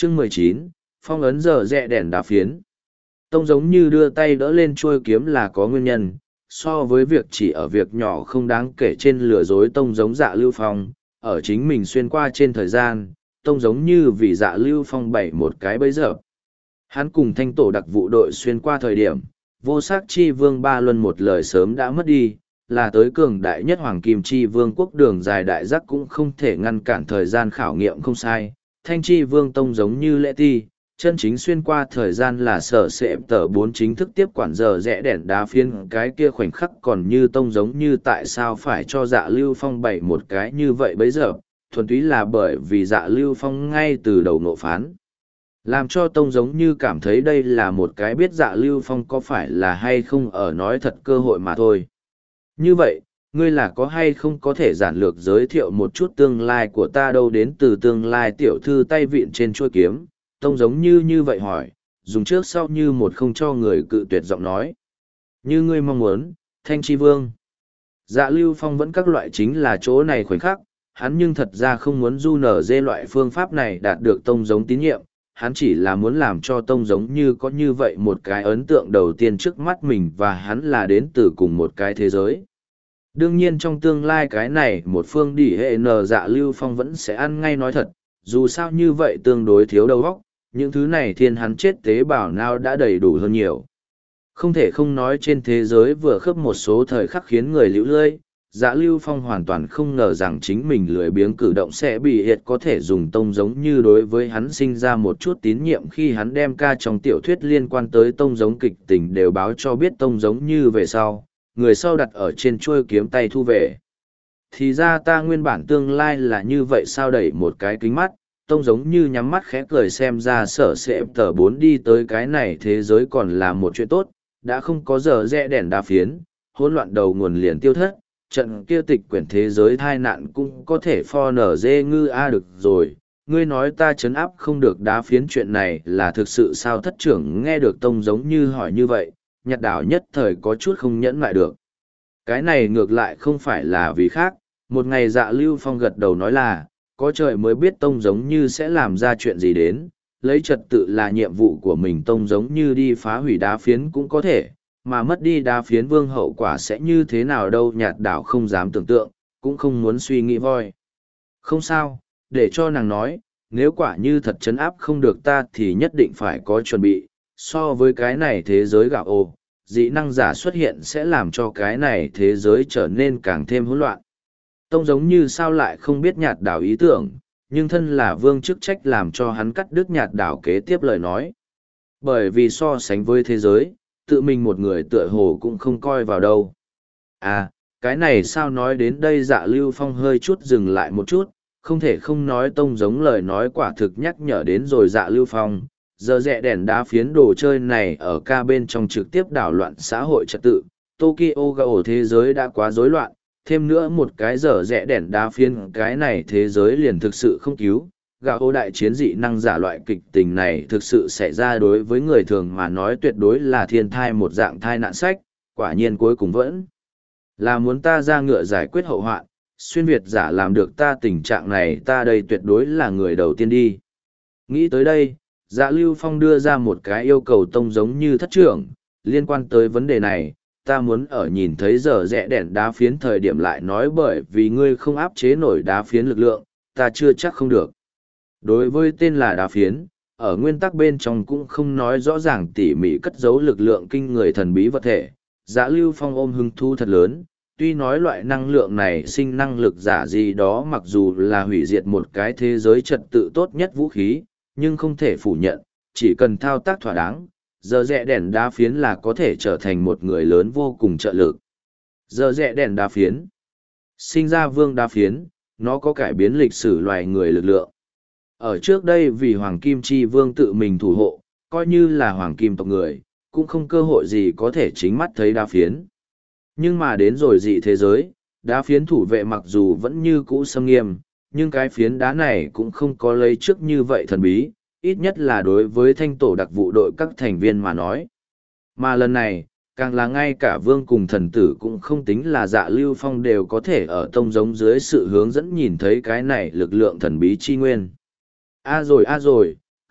Chương 19, phong ấn giờ rẽ đèn đá phiến. Tông giống như đưa tay đỡ lên chuôi kiếm là có nguyên nhân, so với việc chỉ ở việc nhỏ không đáng kể trên lừa dối tông giống Dạ Lưu Phong, ở chính mình xuyên qua trên thời gian, tông giống như vì Dạ Lưu Phong bày một cái bẫy dập. Hắn cùng thanh tổ đặc vụ đội xuyên qua thời điểm, vô sắc chi vương Ba Luân một lời sớm đã mất đi, là tới cường đại nhất hoàng kim chi vương quốc đường dài đại giác cũng không thể ngăn cản thời gian khảo nghiệm không sai. Thanh chi vương tông giống như lễ ti, chân chính xuyên qua thời gian là sở sệ tờ 4 chính thức tiếp quản giờ rẽ đèn đá phiến, cái kia khoảnh khắc còn như tông giống như tại sao phải cho Dạ Lưu Phong bày một cái như vậy bấy giờ, thuần túy là bởi vì Dạ Lưu Phong ngay từ đầu nộ phán. Làm cho tông giống như cảm thấy đây là một cái biết Dạ Lưu Phong có phải là hay không ở nói thật cơ hội mà thôi. Như vậy, ngươi là có hay không có thể giản lược giới thiệu một chút tương lai của ta đâu? Đến từ tương lai tiểu thư tay vịn trên chuôi kiếm, tông giống như vậy hỏi, dùng trước sau như một không cho người cự tuyệt giọng nói. Như ngươi mong muốn, Thanh Chi Vương. Dạ Lưu Phong vẫn các loại chính là chỗ này khoảnh khắc, hắn nhưng thật ra không muốn du nở dê loại phương pháp này đạt được tông giống tín nhiệm, hắn chỉ là muốn làm cho tông giống như có như vậy một cái ấn tượng đầu tiên trước mắt mình và hắn là đến từ cùng một cái thế giới. Đương nhiên trong tương lai cái này một phương đỉ hệ nờ Dạ Lưu Phong vẫn sẽ ăn ngay nói thật, dù sao như vậy tương đối thiếu đầu óc, những thứ này thiên hắn chết tế bào nào đã đầy đủ hơn nhiều. Không thể không nói trên thế giới vừa khớp một số thời khắc khiến người liễu lơi, Dạ Lưu Phong hoàn toàn không ngờ rằng chính mình lười biếng cử động sẽ bị hiệt có thể dùng tông giống như đối với hắn sinh ra một chút tín nhiệm khi hắn đem ca trong tiểu thuyết liên quan tới tông giống kịch tình đều báo cho biết tông giống như về sau, người sau đặt ở trên chuôi kiếm tay thu về. Thì ra ta nguyên bản tương lai là như vậy sao? Đẩy một cái kính mắt, tông giống như nhắm mắt khẽ cười xem ra sở sẽ tờ 4 đi tới cái này thế giới còn là một chuyện tốt, đã không có giờ rẽ đèn đá phiến, hỗn loạn đầu nguồn liền tiêu thất, trận kia tịch quyển thế giới thai nạn cũng có thể pho nở dê ngư a được rồi. Ngươi nói ta chấn áp không được đá phiến chuyện này là thực sự sao? Thất trưởng nghe được tông giống như hỏi như vậy, nhặt đảo nhất thời có chút không nhẫn lại được. Cái này ngược lại không phải là vì khác, một ngày Dạ Lưu Phong gật đầu nói là, có trời mới biết tông giống như sẽ làm ra chuyện gì đến, lấy trật tự là nhiệm vụ của mình, tông giống như đi phá hủy đá phiến cũng có thể, mà mất đi đá phiến vương hậu quả sẽ như thế nào đâu? Nhạt đảo không dám tưởng tượng, cũng không muốn suy nghĩ voi. Không sao, để cho nàng nói, nếu quả như thật chấn áp không được ta thì nhất định phải có chuẩn bị, so với cái này thế giới gạo ô, dị năng giả xuất hiện sẽ làm cho cái này thế giới trở nên càng thêm hỗn loạn. Tông giống như sao lại không biết nhạt đảo ý tưởng, nhưng thân là vương chức trách làm cho hắn cắt đứt nhạt đảo kế tiếp lời nói. Bởi vì so sánh với thế giới, tự mình một người tựa hồ cũng không coi vào đâu. À, cái này sao? Nói đến đây Dạ Lưu Phong hơi chút dừng lại một chút, không thể không nói tông giống lời nói quả thực nhắc nhở đến rồi Dạ Lưu Phong. Giờ rẽ đèn đá phiến đồ chơi này ở ca bên trong trực tiếp đảo loạn xã hội trật tự, Tokyo gạo thế giới đã quá rối loạn, thêm nữa một cái giờ rẽ đèn đá phiến cái này thế giới liền thực sự không cứu. Gạo đại chiến dị năng giả loại kịch tình này thực sự xảy ra đối với người thường mà nói tuyệt đối là thiên thai một dạng thai nạn sách, quả nhiên cuối cùng vẫn là muốn ta ra ngựa giải quyết hậu hoạn, xuyên Việt giả làm được ta tình trạng này ta đây tuyệt đối là người đầu tiên đi. Nghĩ tới đây, Dạ Lưu Phong đưa ra một cái yêu cầu tông giống như thất trưởng, liên quan tới vấn đề này, ta muốn ở nhìn thấy giờ rẽ đèn đá phiến thời điểm lại nói, bởi vì ngươi không áp chế nổi đá phiến lực lượng, ta chưa chắc không được. Đối với tên là đá phiến, ở nguyên tắc bên trong cũng không nói rõ ràng tỉ mỉ cất giấu lực lượng kinh người thần bí vật thể. Dạ Lưu Phong ôm hứng thú thật lớn, tuy nói loại năng lượng này sinh năng lực giả gì đó mặc dù là hủy diệt một cái thế giới trật tự tốt nhất vũ khí, nhưng không thể phủ nhận, chỉ cần thao tác thỏa đáng, giờ rẽ đèn đá phiến là có thể trở thành một người lớn vô cùng trợ lực. Giờ rẽ đèn đá phiến, sinh ra vương đá phiến, nó có cải biến lịch sử loài người lực lượng. Ở trước đây vì Hoàng Kim Chi Vương tự mình thủ hộ, coi như là Hoàng Kim tộc người, cũng không cơ hội gì có thể chính mắt thấy đá phiến. Nhưng mà đến rồi dị thế giới, đá phiến thủ vệ mặc dù vẫn như cũ xâm nghiêm, nhưng cái phiến đá này cũng không có lấy trước như vậy thần bí, ít nhất là đối với thanh tổ đặc vụ đội các thành viên mà nói. Mà lần này, càng là ngay cả vương cùng thần tử cũng không tính là Dạ Lưu Phong đều có thể ở tông giống dưới sự hướng dẫn nhìn thấy cái này lực lượng thần bí chi nguyên. A rồi,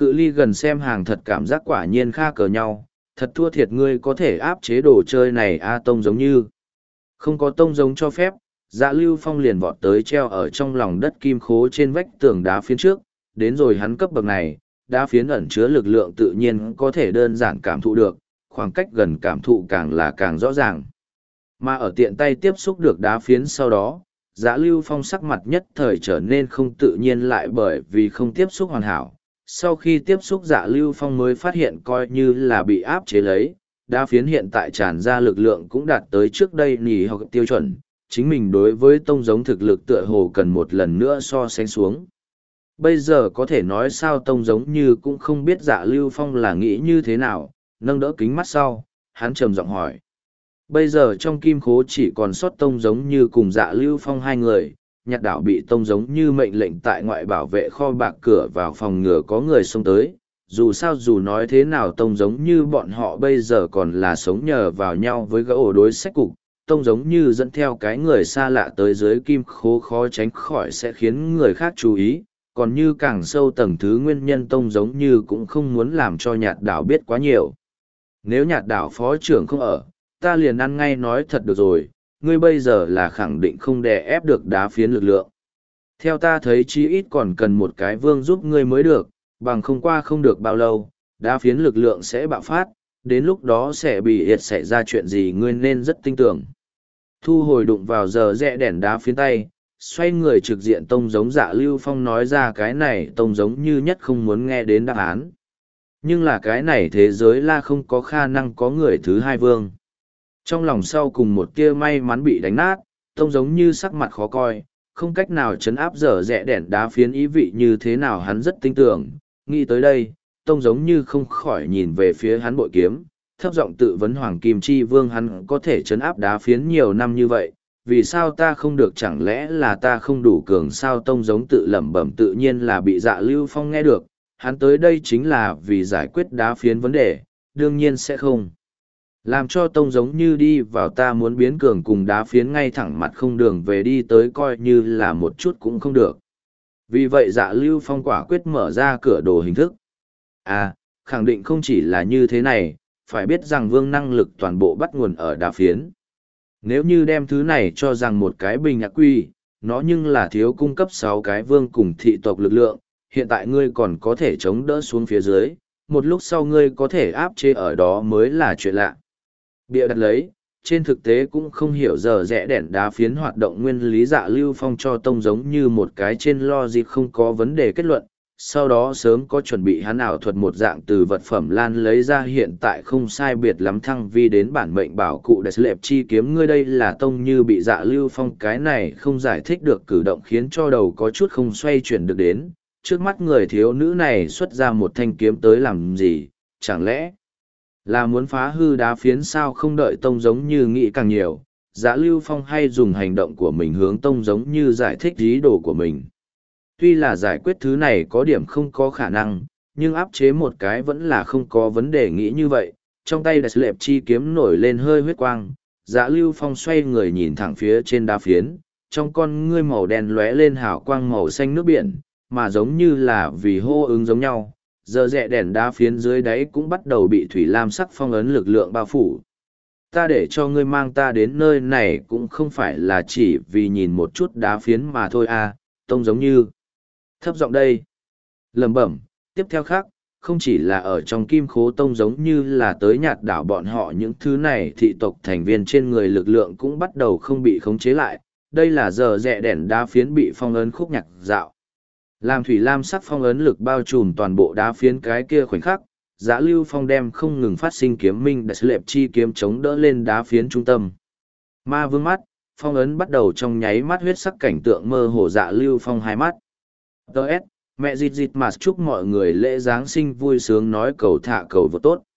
Cự ly gần xem hàng thật cảm giác quả nhiên kha cờ nhau, thật thua thiệt ngươi có thể áp chế đồ chơi này a tông giống như. Không có tông giống cho phép, Dạ Lưu Phong liền vọt tới treo ở trong lòng đất kim khố trên vách tường đá phiến trước, đến rồi hắn cấp bậc này, đá phiến ẩn chứa lực lượng tự nhiên có thể đơn giản cảm thụ được, khoảng cách gần cảm thụ càng là càng rõ ràng. Mà ở tiện tay tiếp xúc được đá phiến sau đó, Dạ Lưu Phong sắc mặt nhất thời trở nên không tự nhiên lại bởi vì không tiếp xúc hoàn hảo. Sau khi tiếp xúc Dạ Lưu Phong mới phát hiện coi như là bị áp chế lấy, đá phiến hiện tại tràn ra lực lượng cũng đạt tới trước đây nỉ học tiêu chuẩn, chính mình đối với tông giống thực lực tựa hồ cần một lần nữa so sánh xuống. Bây giờ có thể nói sao tông giống như cũng không biết Dạ Lưu Phong là nghĩ như thế nào, nâng đỡ kính mắt sau, hắn trầm giọng hỏi. Bây giờ trong kim khố chỉ còn sót tông giống như cùng Dạ Lưu Phong hai người, nhạc đảo bị tông giống như mệnh lệnh tại ngoại bảo vệ kho bạc cửa vào phòng ngừa có người xông tới. Dù sao dù nói thế nào tông giống như bọn họ bây giờ còn là sống nhờ vào nhau với gã ổ đối sách cục, tông giống như dẫn theo cái người xa lạ tới dưới kim khố khó tránh khỏi sẽ khiến người khác chú ý, còn như càng sâu tầng thứ nguyên nhân tông giống như cũng không muốn làm cho nhạt đảo biết quá nhiều. Nếu nhạt đảo phó trưởng không ở, ta liền ăn ngay nói thật được rồi, ngươi bây giờ là khẳng định không đè ép được đá phiến lực lượng. Theo ta thấy chí ít còn cần một cái vương giúp ngươi mới được, bằng không qua không được bao lâu, đá phiến lực lượng sẽ bạo phát, đến lúc đó sẽ bị hiệt xảy ra chuyện gì ngươi nên rất tin tưởng. Thu hồi đụng vào giờ rẽ đèn đá phiến tay, xoay người trực diện tông giống Dạ Lưu Phong nói ra cái này tông giống như nhất không muốn nghe đến đáp án. Nhưng là cái này thế giới là không có khả năng có người thứ hai vương. Trong lòng sau cùng một tia may mắn bị đánh nát, tông giống như sắc mặt khó coi, không cách nào chấn áp dở dẹ đèn đá phiến ý vị như thế nào hắn rất tin tưởng. Nghĩ tới đây, tông giống như không khỏi nhìn về phía hắn bội kiếm, thấp giọng tự vấn Hoàng Kim Chi Vương hắn có thể chấn áp đá phiến nhiều năm như vậy, vì sao ta không được chẳng lẽ là ta không đủ cường sao tông giống tự lẩm bẩm tự nhiên là bị Dạ Lưu Phong nghe được, hắn tới đây chính là vì giải quyết đá phiến vấn đề, đương nhiên sẽ không. Làm cho tông giống như đi vào ta muốn biến cường cùng đá phiến ngay thẳng mặt không đường về đi tới coi như là một chút cũng không được. Vì vậy Dạ Lưu Phong quả quyết mở ra cửa đồ hình thức. À, khẳng định không chỉ là như thế này, phải biết rằng vương năng lực toàn bộ bắt nguồn ở đá phiến. Nếu như đem thứ này cho rằng một cái bình nhạc quy, nó nhưng là thiếu cung cấp 6 cái vương cùng thị tộc lực lượng, hiện tại ngươi còn có thể chống đỡ xuống phía dưới, một lúc sau ngươi có thể áp chế ở đó mới là chuyện lạ. Bịa đặt lấy, trên thực tế cũng không hiểu giờ rẽ đèn đá phiến hoạt động nguyên lý Dạ Lưu Phong cho tông giống như một cái trên logic không có vấn đề kết luận, sau đó sớm có chuẩn bị hắn ảo thuật một dạng từ vật phẩm lan lấy ra hiện tại không sai biệt lắm thăng vi đến bản mệnh bảo cụ đại lệp chi kiếm ngươi đây là tông như bị Dạ Lưu Phong cái này không giải thích được cử động khiến cho đầu có chút không xoay chuyển được đến, trước mắt người thiếu nữ này xuất ra một thanh kiếm tới làm gì, chẳng lẽ là muốn phá hư đá phiến sao không đợi tông giống như nghĩ càng nhiều, Dạ Lưu Phong hay dùng hành động của mình hướng tông giống như giải thích ý đồ của mình. Tuy là giải quyết thứ này có điểm không có khả năng, nhưng áp chế một cái vẫn là không có vấn đề nghĩ như vậy, trong tay đại lệp chi kiếm nổi lên hơi huyết quang, Dạ Lưu Phong xoay người nhìn thẳng phía trên đá phiến, trong con ngươi màu đen lóe lên hào quang màu xanh nước biển, mà giống như là vì hô ứng giống nhau. Giờ rẽ đèn đá phiến dưới đáy cũng bắt đầu bị thủy lam sắc phong ấn lực lượng bao phủ. Ta để cho ngươi mang ta đến nơi này cũng không phải là chỉ vì nhìn một chút đá phiến mà thôi à, tông giống như. Thấp giọng đây. Lẩm bẩm, tiếp theo khác, không chỉ là ở trong kim khố tông giống như là tới nhạt đảo bọn họ những thứ này thị tộc thành viên trên người lực lượng cũng bắt đầu không bị khống chế lại. Đây là giờ rẽ đèn đá phiến bị phong ấn khúc nhạc dạo. Làm thủy lam sắc phong ấn lực bao trùm toàn bộ đá phiến cái kia khoảnh khắc, Dạ Lưu Phong đem không ngừng phát sinh kiếm minh đại lệp chi kiếm chống đỡ lên đá phiến trung tâm. Ma vương mắt, phong ấn bắt đầu trong nháy mắt huyết sắc cảnh tượng mơ hồ Dạ Lưu Phong hai mắt. Đợt, mẹ dịt dịt mà chúc mọi người lễ Giáng sinh vui sướng nói cầu thả cầu vô tốt.